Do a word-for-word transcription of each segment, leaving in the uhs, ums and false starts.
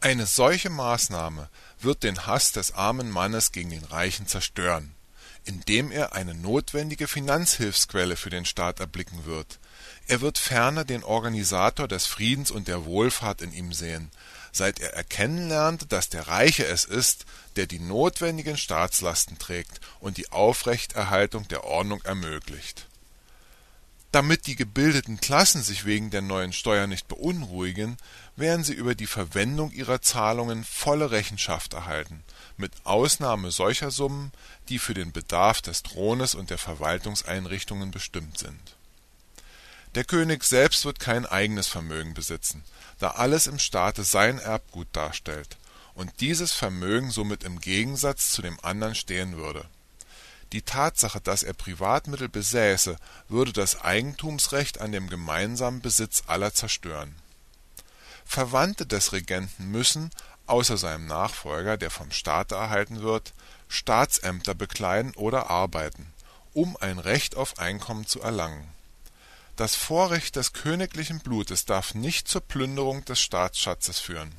Eine solche Maßnahme wird den Hass des armen Mannes gegen den Reichen zerstören, indem er eine notwendige Finanzhilfsquelle für den Staat erblicken wird. Er wird ferner den Organisator des Friedens und der Wohlfahrt in ihm sehen, seit er erkennen lernte, dass der Reiche es ist, der die notwendigen Staatslasten trägt und die Aufrechterhaltung der Ordnung ermöglicht. Damit die gebildeten Klassen sich wegen der neuen Steuer nicht beunruhigen, werden sie über die Verwendung ihrer Zahlungen volle Rechenschaft erhalten, mit Ausnahme solcher Summen, die für den Bedarf des Thrones und der Verwaltungseinrichtungen bestimmt sind. Der König selbst wird kein eigenes Vermögen besitzen, da alles im Staate sein Erbgut darstellt und dieses Vermögen somit im Gegensatz zu dem anderen stehen würde. Die Tatsache, dass er Privatmittel besäße, würde das Eigentumsrecht an dem gemeinsamen Besitz aller zerstören. Verwandte des Regenten müssen, außer seinem Nachfolger, der vom Staate erhalten wird, Staatsämter bekleiden oder arbeiten, um ein Recht auf Einkommen zu erlangen. Das Vorrecht des königlichen Blutes darf nicht zur Plünderung des Staatsschatzes führen.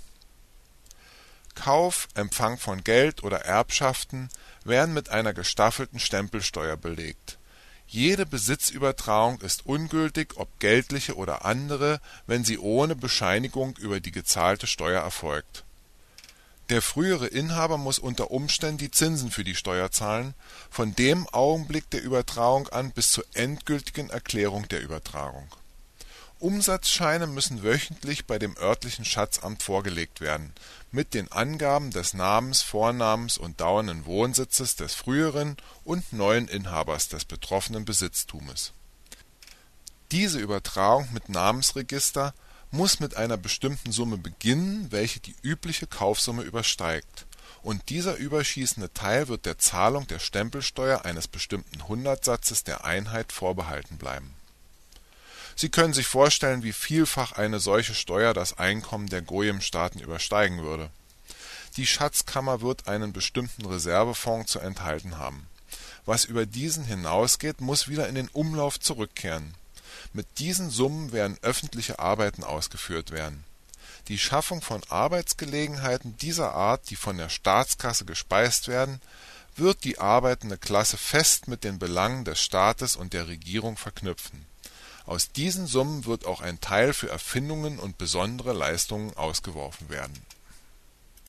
Kauf, Empfang von Geld oder Erbschaften werden mit einer gestaffelten Stempelsteuer belegt. Jede Besitzübertragung ist ungültig, ob geldliche oder andere, wenn sie ohne Bescheinigung über die gezahlte Steuer erfolgt. Der frühere Inhaber muss unter Umständen die Zinsen für die Steuer zahlen, von dem Augenblick der Übertragung an bis zur endgültigen Erklärung der Übertragung. Umsatzscheine müssen wöchentlich bei dem örtlichen Schatzamt vorgelegt werden, mit den Angaben des Namens, Vornamens und dauernden Wohnsitzes des früheren und neuen Inhabers des betroffenen Besitztumes. Diese Übertragung mit Namensregister muss mit einer bestimmten Summe beginnen, welche die übliche Kaufsumme übersteigt, und dieser überschießende Teil wird der Zahlung der Stempelsteuer eines bestimmten Hundertsatzes der Einheit vorbehalten bleiben. Sie können sich vorstellen, wie vielfach eine solche Steuer das Einkommen der Goyim-Staaten übersteigen würde. Die Schatzkammer wird einen bestimmten Reservefonds zu enthalten haben. Was über diesen hinausgeht, muss wieder in den Umlauf zurückkehren. Mit diesen Summen werden öffentliche Arbeiten ausgeführt werden. Die Schaffung von Arbeitsgelegenheiten dieser Art, die von der Staatskasse gespeist werden, wird die arbeitende Klasse fest mit den Belangen des Staates und der Regierung verknüpfen. Aus diesen Summen wird auch ein Teil für Erfindungen und besondere Leistungen ausgeworfen werden